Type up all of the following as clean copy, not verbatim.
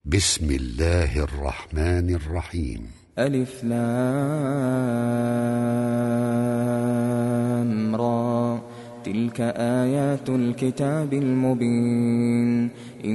بسم الله الرحمن الرحيم. ألف لام را، تلك آيات الكتاب المبين.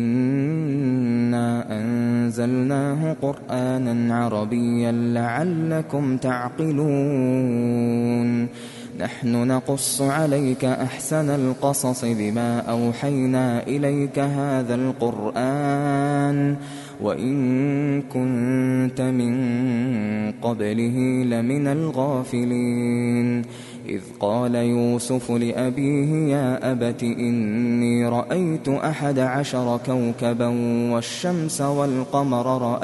إنا أنزلناه قرآنا عربيا لعلكم تعقلون. نحن نقص عليك أحسن القصص بما أوحينا إليك هذا القرآن وإن كنت من قبله لمن الغافلين. إذ قال يوسف لأبيه يا أبت إني رأيت 11 كوكبا والشمس والقمر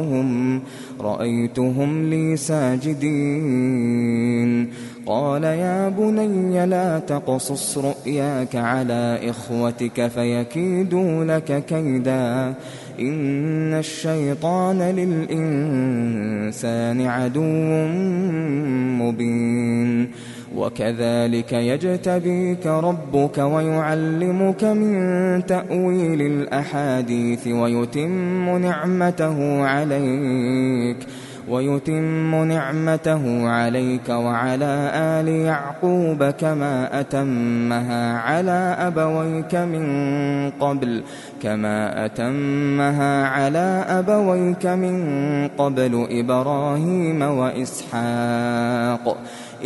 رأيتهم لي ساجدين. قال يا بني لا تقصص رؤياك على إخوتك فيكيدوا لك كيدا إن الشيطان للإنسان عدو مبين. وكذلك يجتبيك ربك ويعلمك من تأويل الأحاديث ويتم نعمته عليك وعلى آل يعقوب كما أتمها على أبويك من قبل إبراهيم وإسحاق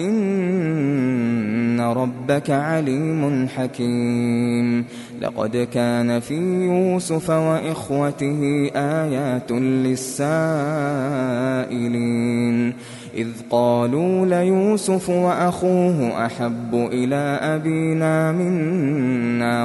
إن ربك عليم حكيم. لقد كان في يوسف وإخوته آيات للسائلين. إذ قالوا ليوسف وأخوه أحب إلى أبينا منا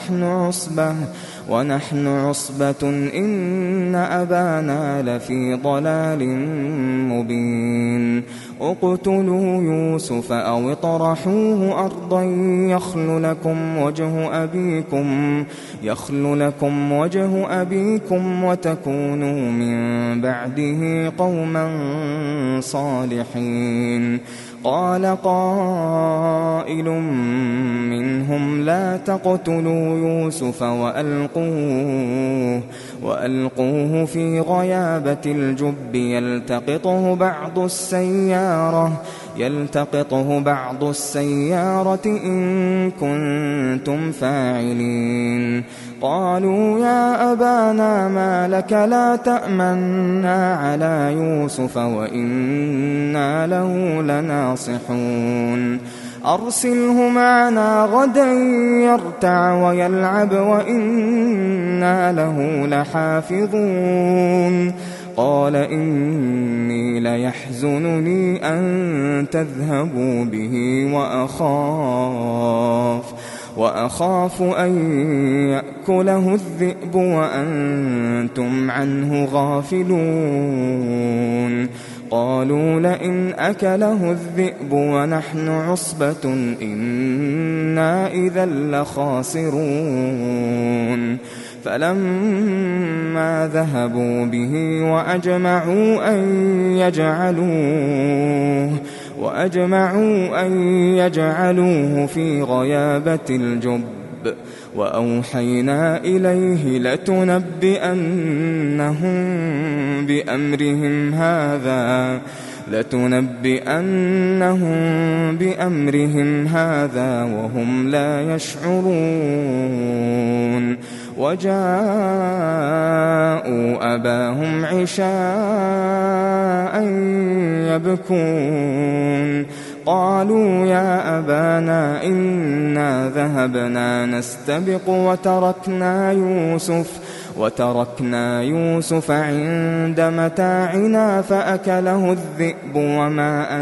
ونحن عصبة إن أبانا لفي ضلال مبين. اقتلوا يوسف أو اطرحوه أرضا يخل لكم وجه أبيكم وتكونوا من بعده قوما صالحين. قال قائل منهم لا تقتلوا يوسف وألقوه في غيابة الجب يلتقطه بعض السيارة إن كنتم فاعلين. قالوا يا أبانا ما لك لا تأمنا على يوسف وإنا له لناصحون. أرسله معنا غدا يرتع ويلعب وإنا له لحافظون. قال إني ليحزنني أن تذهبوا به وأخاف أن يأكله الذئب وأنتم عنه غافلون. قالوا لئن أكله الذئب ونحن عصبة إنا إذا لخاسرون. فلما ذهبوا به وأجمعوا أن يجعلوه في غيابة الجب وأوحينا إليه لتنبئنهم بأمرهم هذا وهم لا يشعرون. وجاءوا أباهم عشاء يبكون. قالوا يا أبانا إنا ذهبنا نستبق وتركنا يوسف عند متاعنا فأكله الذئب وما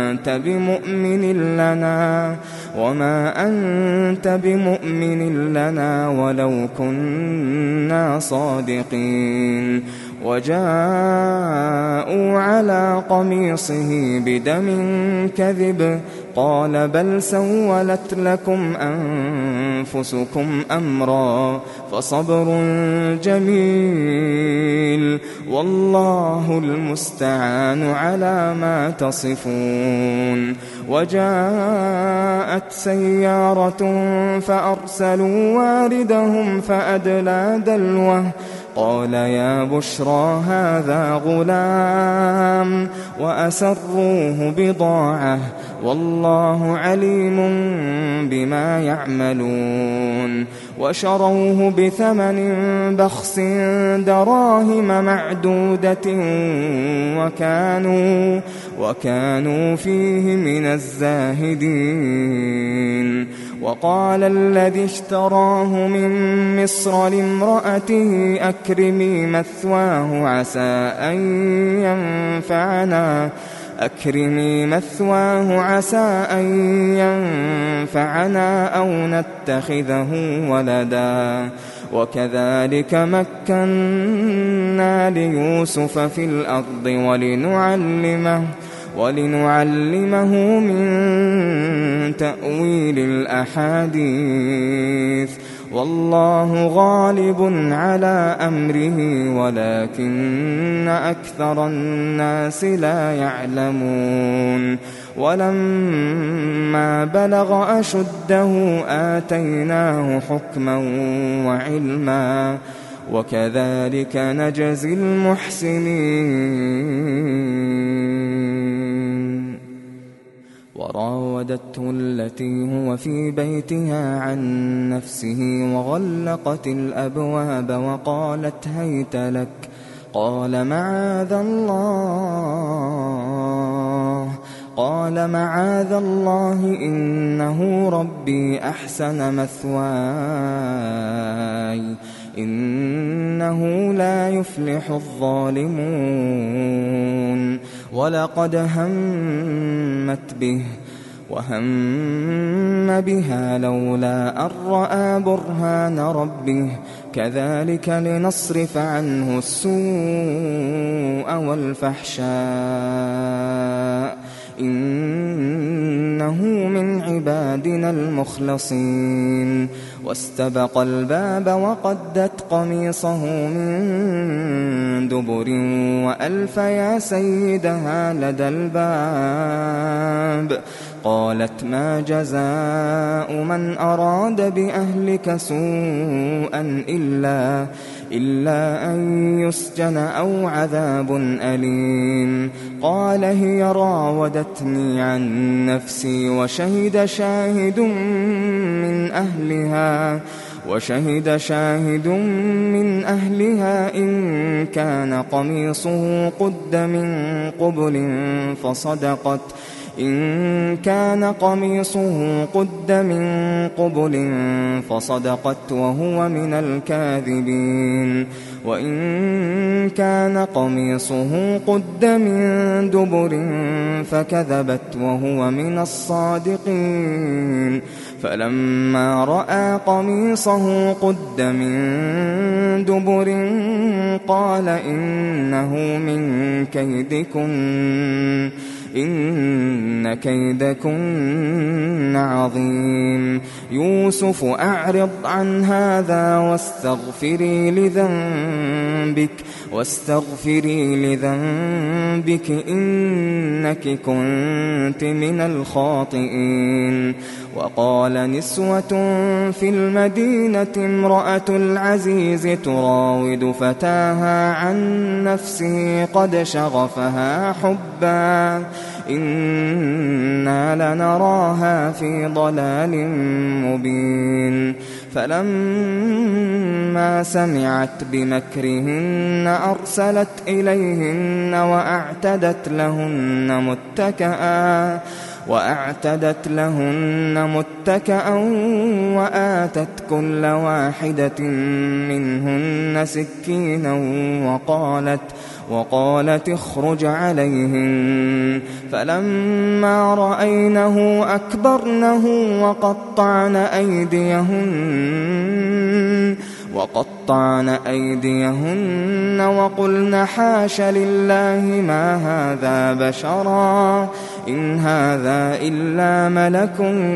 أنت بمؤمن لنا ولو كنا صادقين. وجاءوا على قميصه بدم كذب قال بل سولت لكم أنفسكم أمرا فصبر جميل والله المستعان على ما تصفون. وجاءت سيارة فأرسلوا واردهم قال يا بشرى هذا غلام وأسروه بضاعة والله عليم بما يعملون وشروه بثمن بخس دراهم معدودة وكانوا فيه من الزاهدين وقال الذي اشتراه من مصر لامرأته أكرمي مثواه عسى أن ينفعنا أو نتخذه ولدا وكذلك مكنا ليوسف في الأرض ولنعلمه من تأويل الأحاديث والله غالب على أمره ولكن أكثر الناس لا يعلمون ولما بلغ أشده آتيناه حكما وعلما وكذلك نجزي المحسنين وراودته التي هو في بيتها عن نفسه وغلقت الأبواب وقالت هيت لك قال معاذ الله إنه ربي أحسن مثواي إنه لا يفلح الظالمون ولقد همت به وهم بها لولا أن رأى برهان ربه كذلك لنصرف عنه السوء والفحشاء إنه من عبادنا المخلصين واستبق الباب وقدت قميصه من دبر وألف يا سيدها لدى الباب قالت ما جزاء من أراد بأهلك سوءا إلا أن يسجن أو عذاب أليم قال هي راودتني عن نفسي وشهد شاهد من أهلها إن كان قميصه قد من قبل فصدقت وهو من الكاذبين وإن كان قميصه قد من دبر فكذبت وهو من الصادقين فلما رأى قميصه قد من دبر قال إنه من كيدكن إن كيدكن عظيم يوسف أعرض عن هذا واستغفري لذنبك إنك كنت من الخاطئين وقال نسوة في المدينة امرأة العزيز تراود فتاها عن نفسه قد شغفها حبا إنا لنراها في ضلال مبين فلما سمعت بمكرهن أرسلت إليهن وأعتدت لهن متكأ وآتت كل واحدة منهن سكينا وقالت اخرج عليهن فلما رأينه أكبرنه وقطعن أيديهن وقلن حاش لله ما هذا بشرا إن هذا إلا ملك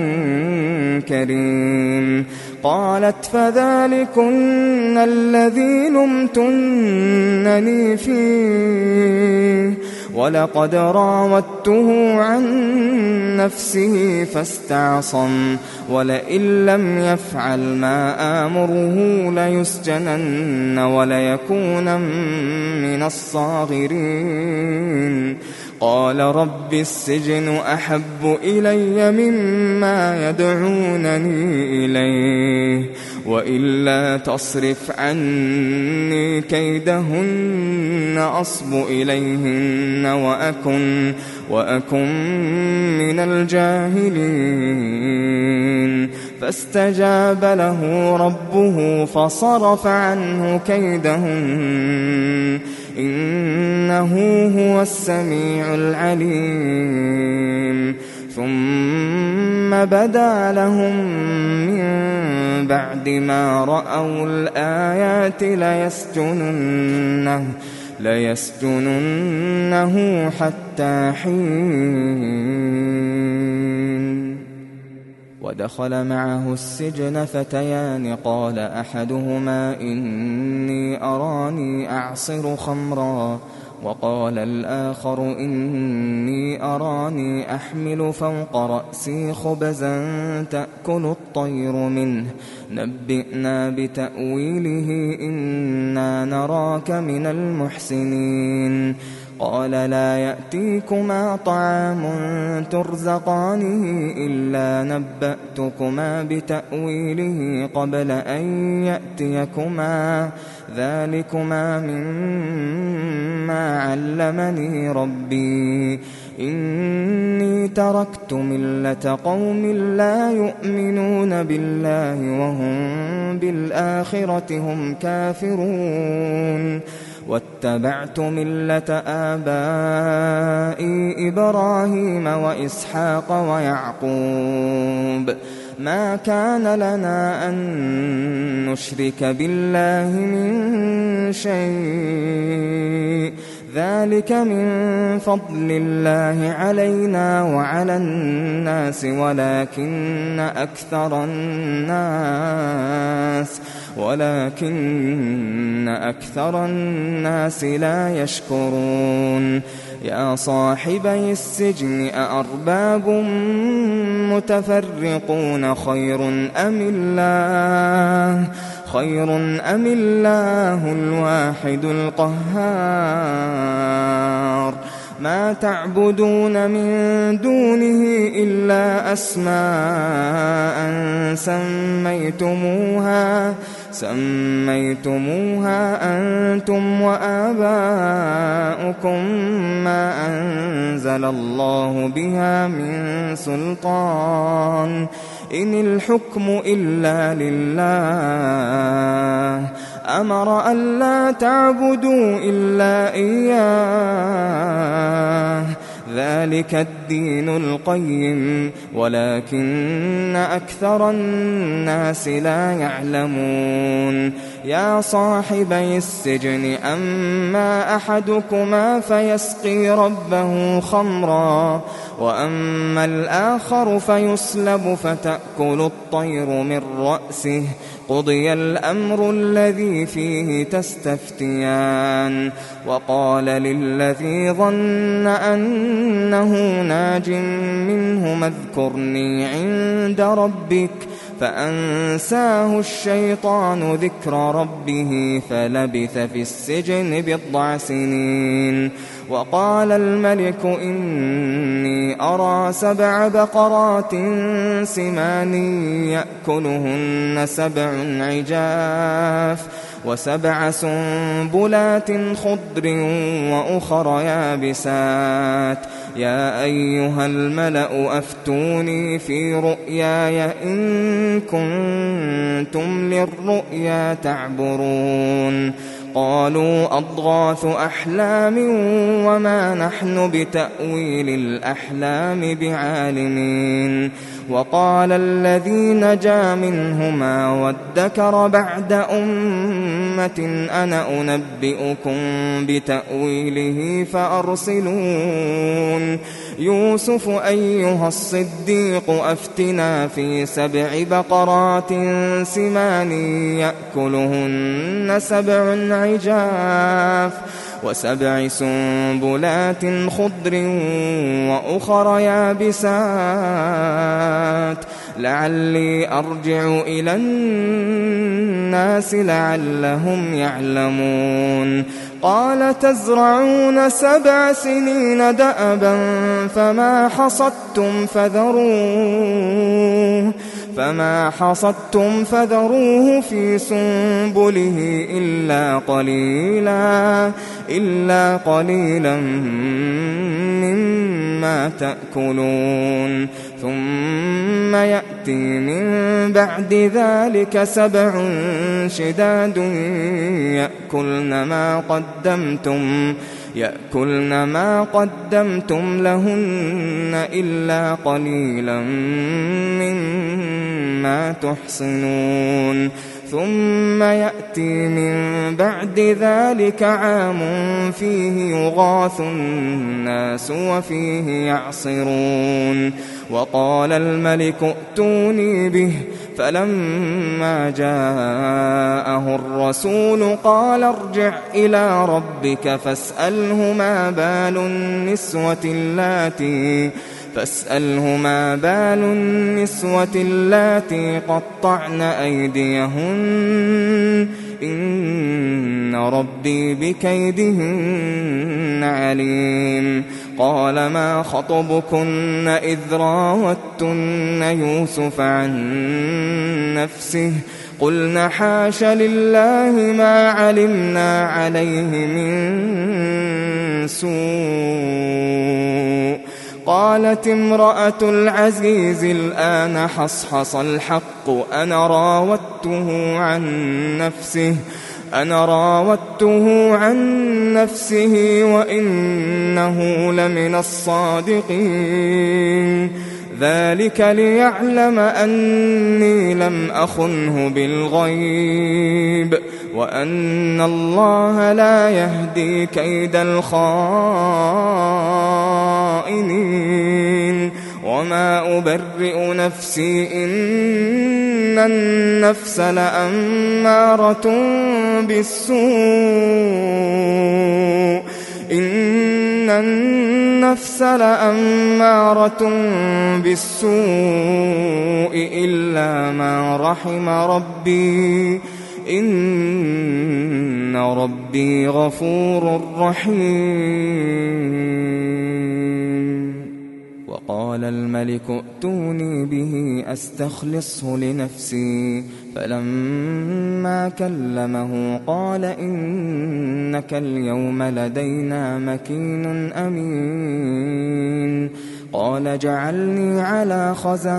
كريم قالت فذلكن الذي لمتنني فيه ولقد راودته عن نفسه فاستعصم ولئن لم يفعل ما آمره ليسجنن وليكون من الصاغرين قال رب السجن أحب إلي مما يدعونني إليه وإلا تصرف عني كيدهن أصب إليهن وأكن من الجاهلين فاستجاب له ربه فصرف عنه كيدهن إنه هو السميع العليم ثم بدا لهم من بعد ما رأوا الآيات ليسجننه حتى حين ودخل معه السجن فتيان قال أحدهما إني أراني أعصر خمرا وقال الآخر إني أراني أحمل فوق رأسي خبزا تأكل الطير منه نبئنا بتأويله إنا نراك من المحسنين قال لا يأتيكما طعام ترزقانه إلا نبأتكما بتأويله قبل أن يأتيكما ذلكما مما علمني ربي إني تركت ملة قوم لا يؤمنون بالله وهم بالآخرة هم كافرون واتبعت ملة آبائي إبراهيم وإسحاق ويعقوب ما كان لنا أن نشرك بالله من شيء ذلك من فضل الله علينا وعلى الناس ولكن أكثر الناس لا يشكرون يا صاحبي السجن أأرباب متفرقون خير أم الله الواحد القهار ما تعبدون من دونه إلا أسماء سميتموها أنتم وآباؤكم ما أنزل الله بها من سلطان إن الحكم إلا لله أمر ألا تعبدوا إلا إياه ذلك الدين القيم ولكن أكثر الناس لا يعلمون يا صاحبي السجن أما أحدكما فيسقي ربه خمرا وأما الآخر فيصلب فتأكل الطير من رأسه قضي الأمر الذي فيه تستفتيان وقال للذي ظن أنه ناج منهما اذكرني عند ربك فأنساه الشيطان ذكر ربه فلبث في السجن 9 سنين وقال الملك إني أرى 7 بقرات سمان يأكلهن 7 عجاف و7 سنبلات خضر وأخر يابسات يا أيها الملأ أفتوني في رؤياي إن كنتم للرؤيا تعبرون قالوا أضغاث أحلام وما نحن بتأويل الأحلام بعالمين وقال الذي نجا منهما وادكر بعد أمة أنا أنبئكم بتأويله فأرسلون يوسف أيها الصديق أفتنا في 7 بقرات سمان يأكلهن 7 عجاف وسبع سنبلات خضر وأخر يابسات لعلي أرجع إلى الناس لعلهم يعلمون قال تزرعون 7 سنين دأبا فما حصدتم فذروه في سنبله إلا قليلا مما تأكلون ثم يأتي من بعد ذلك 7 شداد يأكلن ما قدمتم لهن إلا قليلا مما تحصنون ثم يأتي من بعد ذلك عام فيه يغاث الناس وفيه يعصرون وقال الملك ائتوني به فلما جاءه الرسول قال ارجع إلى ربك فاسأله ما بال النسوة اللاتي قطعن أيديهن إن ربي بكيدهن عليم قال ما خطبكن إذ راوتن يوسف عن نفسه قلن حاش لله ما علمنا عليه من سوء قالت امرأة العزيز الآن حصحص الحق أنا راودته عن نفسه وإنه لمن الصادقين ذلك ليعلم أني لم أخنه بالغيب وأن الله لا يهدي كيد الخائنين وما أبرئ نفسي إن النفس لأمارة بالسوء إلا ما رحم ربي إن ربي غفور رحيم وقال الملك ائتوني به أستخلصه لنفسي فلما كلمه قال إنك اليوم لدينا مكين أمين قال جعلني على خزائن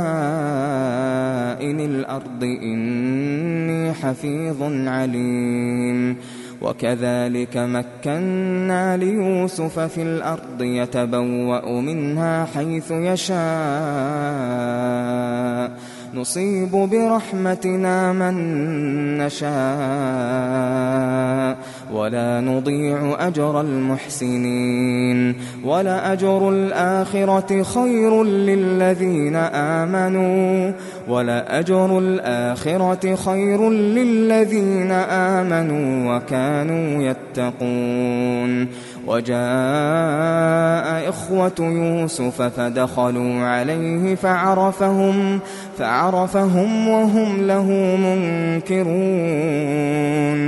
الأرض إني حفيظ عليم وكذلك مكنا ليوسف في الأرض يتبوأ منها حيث يشاء نصيب برحمتنا من نشاء ولا نضيع أجر المحسنين ولأجر الآخرة خير للذين آمنوا وكانوا يتقون وجاء إخوة يوسف فدخلوا عليه فعرفهم وهم له منكرون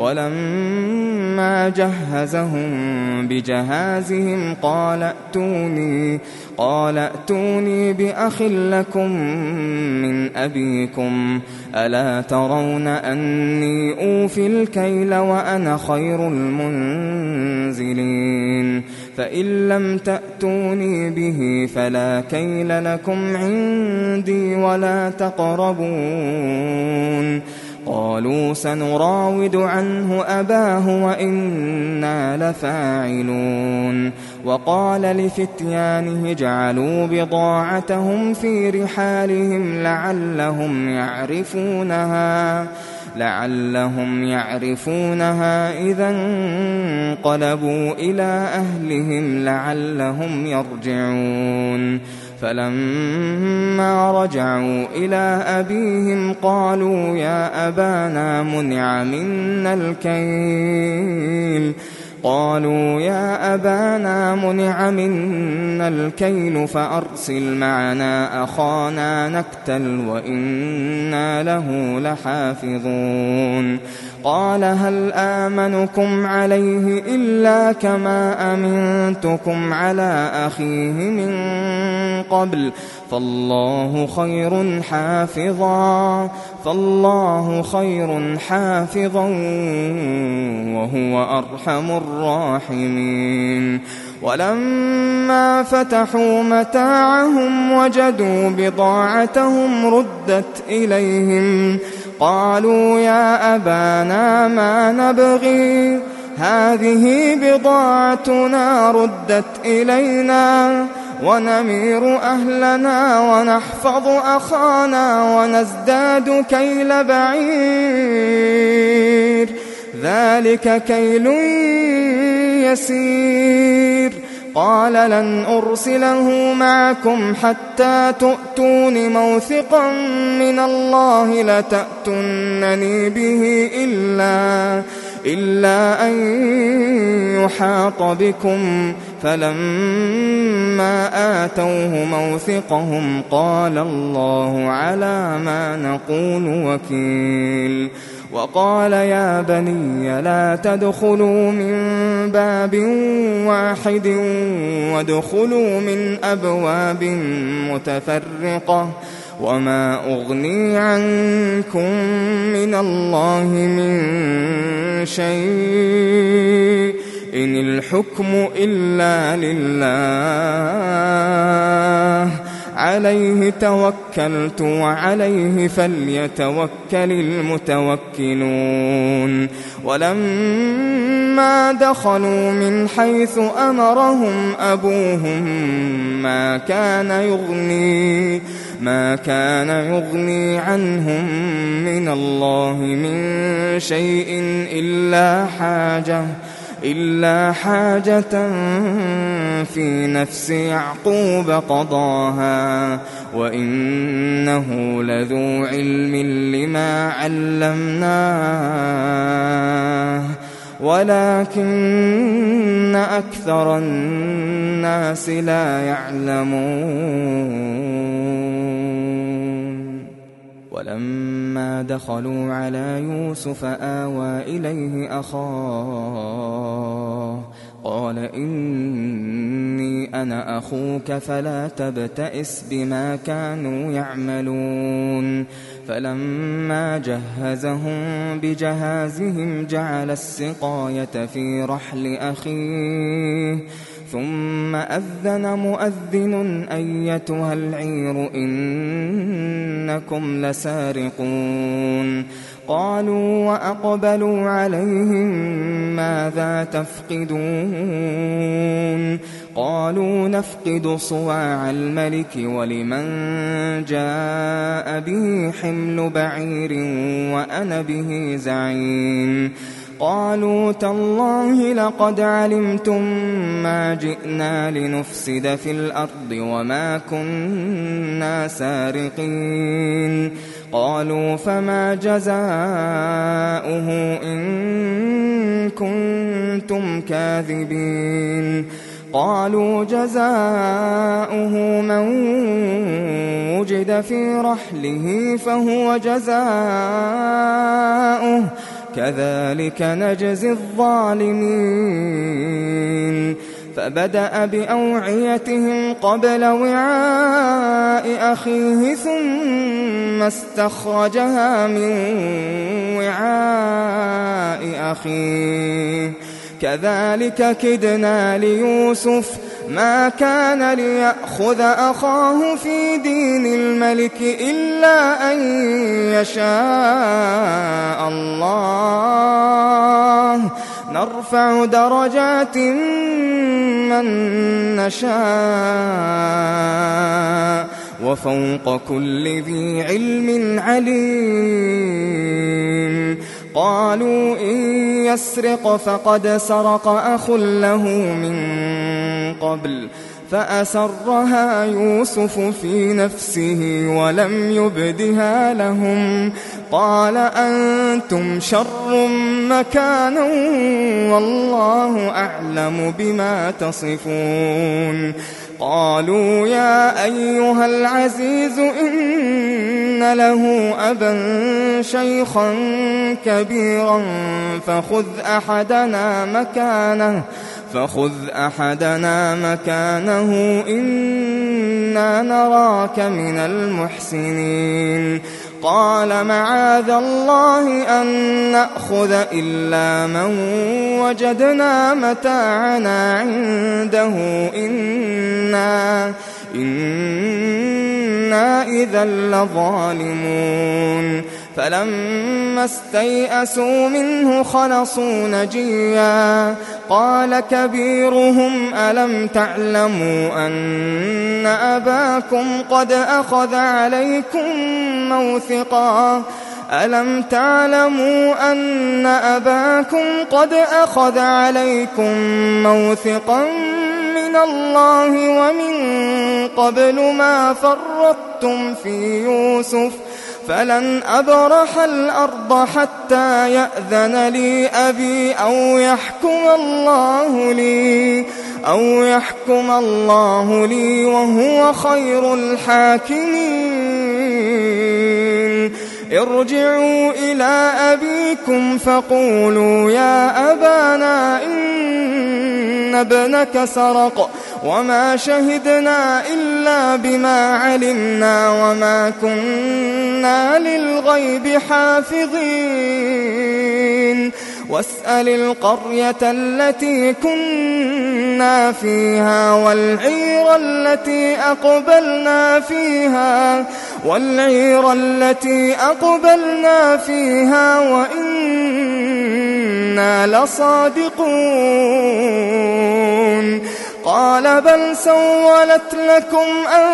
ولما جهزهم بجهازهم قال ائتوني بأخ لكم من أبيكم ألا ترون أني أوفي الكيل وأنا خير المنزلين فإن لم تأتوني به فلا كيل لكم عندي ولا تقربون قالوا سنراود عنه أباه وإنا لفاعلون وقال لفتيانه اجعلوا بضاعتهم في رحالهم لعلهم يعرفونها إذا انقلبوا إلى أهلهم لعلهم يرجعون فلما رجعوا إلى أبيهم قالوا يا أبانا منع منا الكيل قالوا يا أبانا منع منا الكيل فأرسل معنا أخانا نكتل وإنا له لحافظون قال هل آمنكم عليه إلا كما أمنتكم على أخيه من قبل فالله خير حافظا وهو أرحم الراحمين ولما فتحوا متاعهم وجدوا بضاعتهم ردت إليهم قالوا يا أبانا ما نبغي هذه بضاعتنا ردت إلينا ونمير أهلنا ونحفظ أخانا ونزداد كيل بعير ذلك كيل يسير قال لن أرسله معكم حتى تؤتون موثقا من الله لتأتونني به إلا أن يحاط بكم فلما آتوه موثقهم قال الله على ما نقول وكيل وقال يا بني لا تدخلوا من باب واحد وادخلوا من أبواب متفرقة وما أغني عنكم من الله من شيء إن الحكم إلا لله عليه توكلت وعليه فليتوكل المتوكلون ولما دخلوا من حيث أمرهم أبوهم ما كان يغني عنهم من الله من شيء إلا حاجة في نفس يعقوب قضاها وإنه لذو علم لما علمناه ولكن أكثر الناس لا يعلمون ولما دخلوا على يوسف آوى إليه أخاه قال إني أنا أخوك فلا تبتئس بما كانوا يعملون فلما جهزهم بجهازهم جعل السقاية في رحل أخيه ثم أذن مؤذن أيتها العير إنكم لسارقون قالوا وأقبلوا عليهم ماذا تفقدون قالوا نفقد صواع الملك ولمن جاء به حمل بعير وأنا به زعيم قالوا تالله لقد علمتم ما جئنا لنفسد في الأرض وما كنا سارقين قالوا فما جزاؤه إن كنتم كاذبين قالوا جزاؤه من وجد في رحله فهو جزاؤه كذلك نجزي الظالمين فبدأ بأوعيتهم قبل وعاء أخيه ثم استخرجها من وعاء أخيه كذلك كدنا ليوسف ما كان ليأخذ أخاه في دين الملك إلا أن يشاء الله نرفع درجات من نشاء وفوق كل ذي علم عليم قالوا إن يسرق فقد سرق أخ له من قبل فأسرها يوسف في نفسه ولم يبدها لهم قال أنتم شر مكانا والله أعلم بما تصفون. قالوا يا أيها العزيز إن له أبا شيخا كبيرا فخذ أحدنا مكانه إنا نراك من المحسنين. قال معاذ الله أن نأخذ إلا من وجدنا متاعنا عنده إنا إذا لظالمون. فلما استيئسوا منه خلصوا نجيا. قال كبيرهم ألم تعلموا أن أباكم قد أخذ عليكم موثقا من الله ومن قبل ما فرطتم في يوسف فلن أبرح الأرض حتى يأذن لي أبي أو يحكم الله لي وهو خير الحاكمين. ارجعوا إلى أبيكم فقولوا يا أبانا إن ابنك سرق وما شهدنا إلا بما علمنا وما كنا للغيب حافظين. واسأل القرية التي كنا فيها والعير التي أقبلنا فيها وإنا لصادقون. قال بل سولت لكم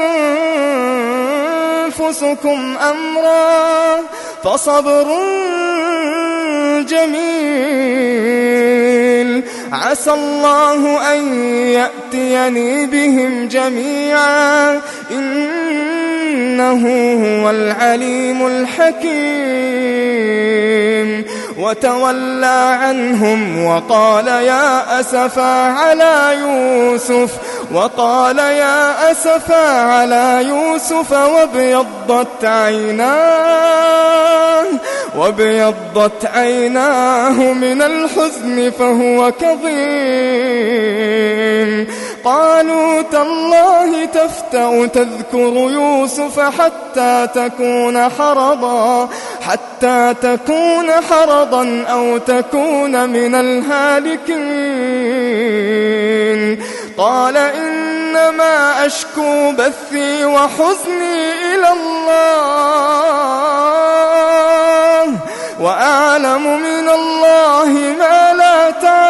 أنفسكم أمرا فصبر جميل عسى الله أن يأتيني بهم جميعا إنه هو العليم الحكيم. وتولى عنهم وقال يا أسفا على يوسف وابيضت عيناه من الحزن فهو كظيم. قالوا تالله تفتأ تذكر يوسف حتى تكون حرضا أو تكون من الهالكين. قال إنما أشكو بثي وحزني إلى الله وأعلم من الله ما لا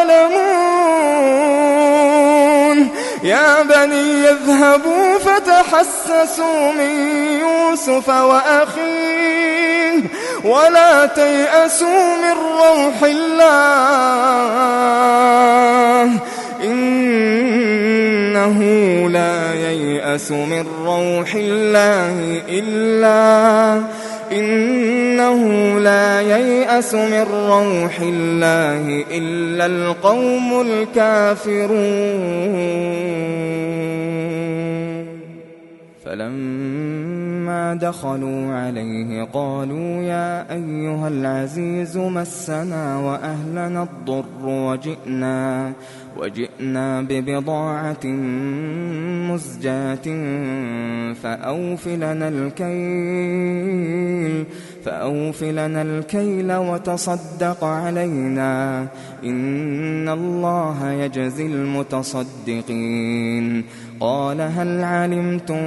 تعلمون. يا بني اذهبوا فتحسسوا من يوسف وأخيه ولا تيأسوا من روح الله إنه لا ييأس من روح الله إلا القوم الكافرون. فلما دخلوا عليه قالوا يا أيها العزيز مسنا وأهلنا الضر وجئنا ببضاعة مزجاة فأوف لنا الكيل وتصدق علينا إن الله يجزي المتصدقين. قال هل علمتم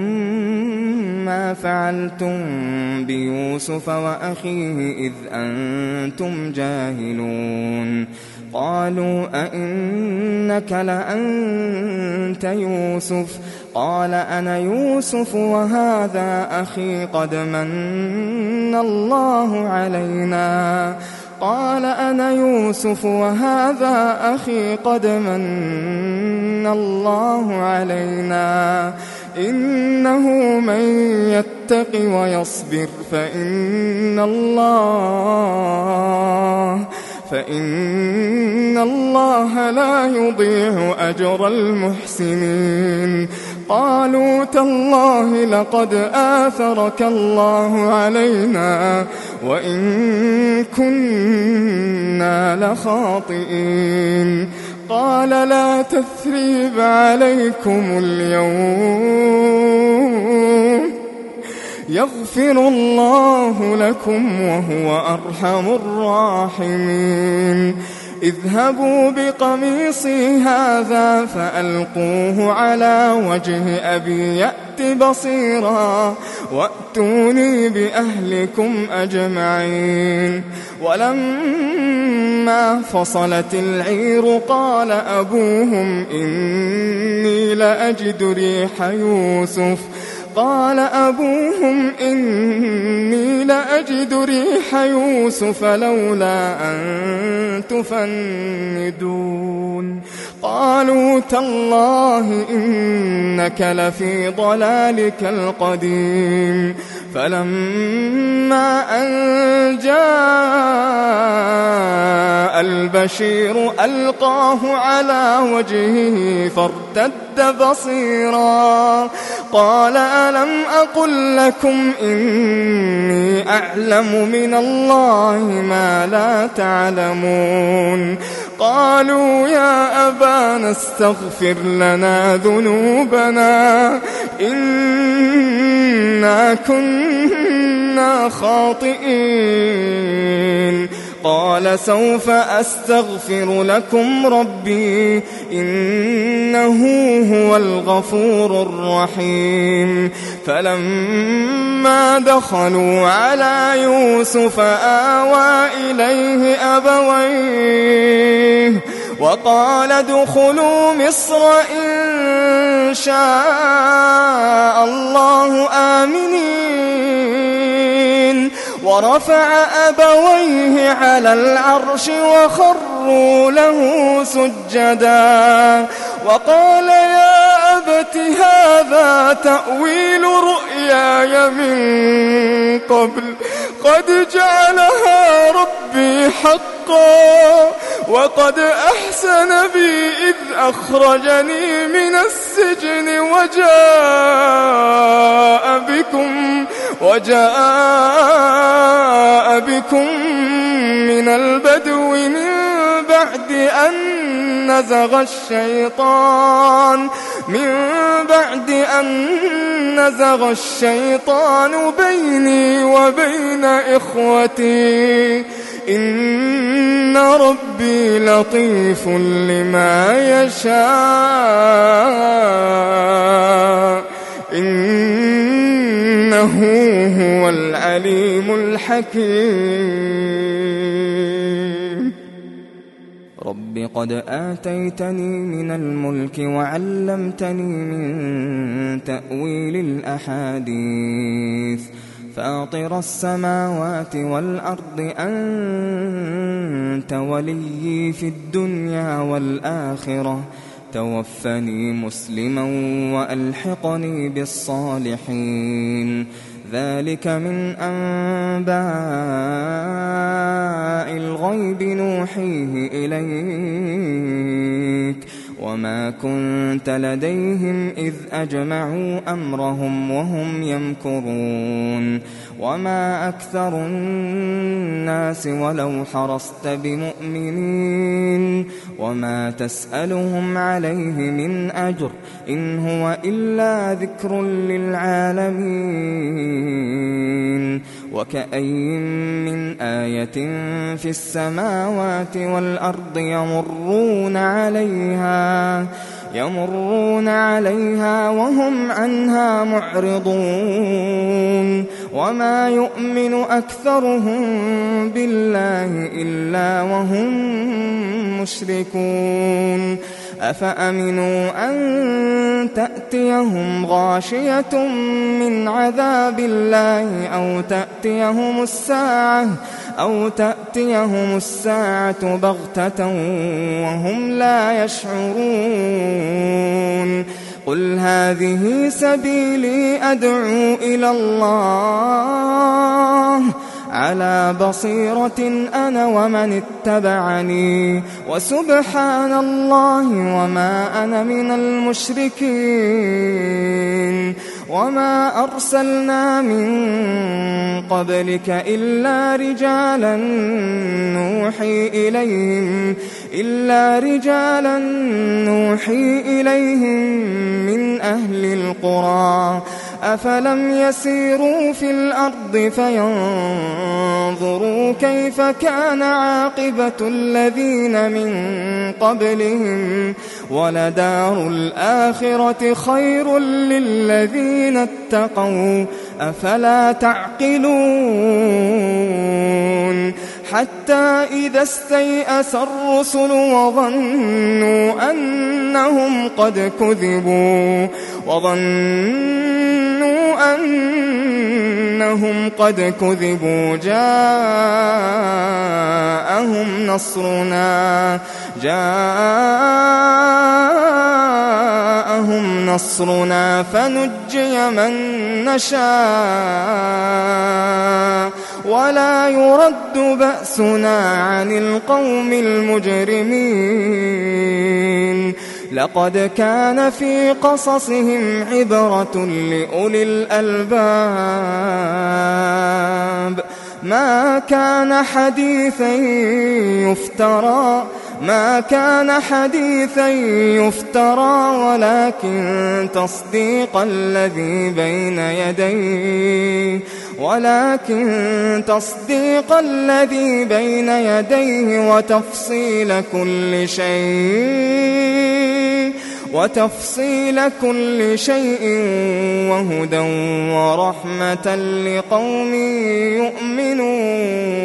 ما فعلتم بيوسف وأخيه إذ أنتم جاهلون. قالوا أئنك لأنت يوسف؟ قال أنا يوسف وهذا أخي قد من الله علينا. قال أنا يوسف وهذا أخي قد من الله علينا إنه من يتق ويصبر فإن فإن الله لا يضيع أجر المحسنين. قالوا تالله لقد آثرك الله علينا وإن كنا لخاطئين. قال لا تثريب عليكم اليوم يغفر الله لكم وهو أرحم الراحمين. اذهبوا بقميصي هذا فألقوه على وجه أبي يأت بصيرا وأتوني بأهلكم أجمعين. ولما فصلت العير قال أبوهم إني لأجد ريح يوسف لولا أن تفندون. قالوا تالله إنك لفي ضلالك القديم. فلما أن جاء البشير ألقاه على وجهه فارتد بصيرا قال ألم أقل لكم إني أعلم من الله ما لا تعلمون. قالوا يا أبانا استغفر لنا ذنوبنا إنا كنا خاطئين. قال سوف أستغفر لكم ربي إنه هو الغفور الرحيم. فلما دخلوا على يوسف آوى إليه أبويه وقال ادخلوا مصر إن شاء الله آمنين. ورفع أبويه على العرش وخروا له سجدا وقال يا أبت هذا تأويل رؤياي من قبل قد جعلها ربي حقا وقد أحسن بي إذ أخرجني من السجن وجاء بكم من البدو من بعد أن نزغ الشيطان بيني وبين إخوتي إن ربي لطيف لما يشاء إنه هو العليم الحكيم. رب قد آتيتني من الملك وعلمتني من تأويل الأحاديث فاطر السماوات والأرض أنت وليي في الدنيا والآخرة توفني مسلما وألحقني بالصالحين. ذلك من أنباء الغيب نوحيه إليك وما كنت لديهم إذ أجمعوا أمرهم وهم يمكرون. وما أكثر الناس ولو حرصت بمؤمنين وما تسألهم عليه من أجر إن هو إلا ذكر للعالمين. وكأين من آية في السماوات والأرض يمرون عليها وهم عنها معرضون. وما يؤمن أكثرهم بالله إلا وهم مشركون. أفأمنوا أن تأتيهم غاشية من عذاب الله أو تأتيهم الساعة بغتة وهم لا يشعرون. قل هذه سبيلي أدعو إلى الله على بصيرة أنا ومن اتبعني وسبحان الله وما أنا من المشركين. وما أرسلنا من قبلك إلا رجالا نوحي إليهم من أهل القرى. أفلم يسيروا في الأرض فينظروا كيف كان عاقبة الذين من قبلهم ولدار الآخرة خير للذين اتقوا أفلا تعقلون. حتى إذا استيأس الرسل وظنوا أنهم قد كذبوا جاءهم نصرنا فنجي من نشاء ولا يرد بأسنا عن القوم المجرمين. لقد كان في قصصهم عبرة لأولي الألباب. ما كان حديثا يفترى ولكن تصديق الذي بين يديه وتفصيل كل شيء وهدى ورحمة لقوم يؤمنون.